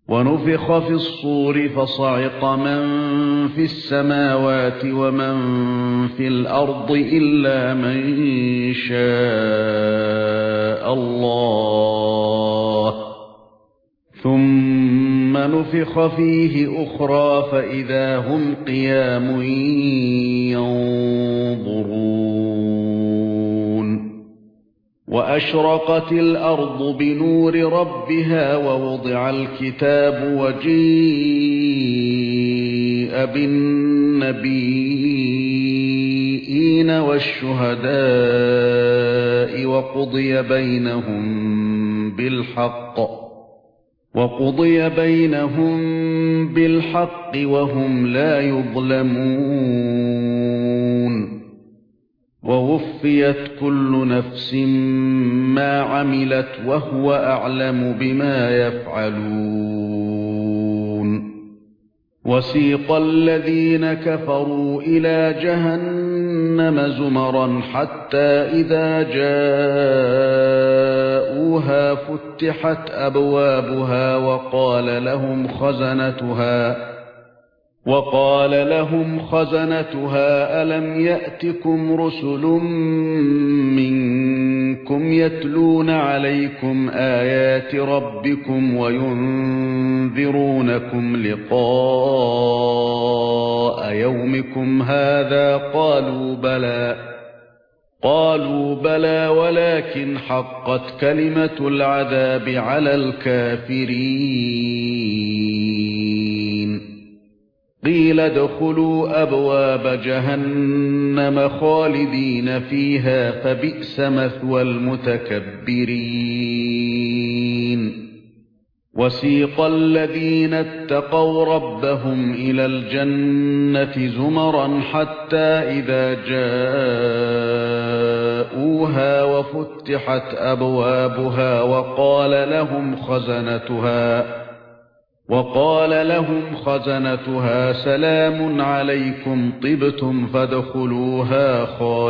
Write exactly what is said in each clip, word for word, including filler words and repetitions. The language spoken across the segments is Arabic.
ونفخ في الصور فصعق من في السماوات ومن في الأرض إلا من شاء الله ثم نفخ فيه أخرى فإذا هم قيام ينظرون وأشرقت الأرض بنور ربها ووضع الكتاب وجيء بالنبيين والشهداء وقضي بينهم بالحق وقضي بينهم بالحق وهم لا يظلمون ووفيت كل نفس ما عملت وهو أعلم بما يفعلون وسيق الذين كفروا إلى جهنم زمرا حتى إذا جاءوها فتحت أبوابها وقال لهم خزنتها وقال لهم خزنتها ألم يأتكم رسل منكم يتلون عليكم آيات ربكم وينذرونكم لقاء يومكم هذا قالوا بلى قالوا بلى ولكن حقت كلمة العذاب على الكافرين قيل ادخلوا أبواب جهنم خالدين فيها فبئس مثوى المتكبرين وسيق الذين اتقوا ربهم إلى الجنة زمرا حتى إذا جاءوها وفتحت أبوابها وقال لهم خزنتها وقال لهم خزنتها سلام عليكم طبتم فادخلوها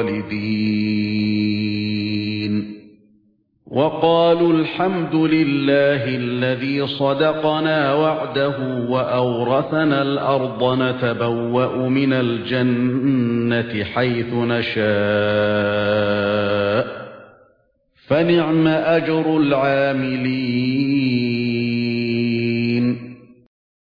خالدين وقالوا الحمد لله الذي صدقنا وعده وأورثنا الأرض نتبوأ من الجنة حيث نشاء فنعم أجر العاملين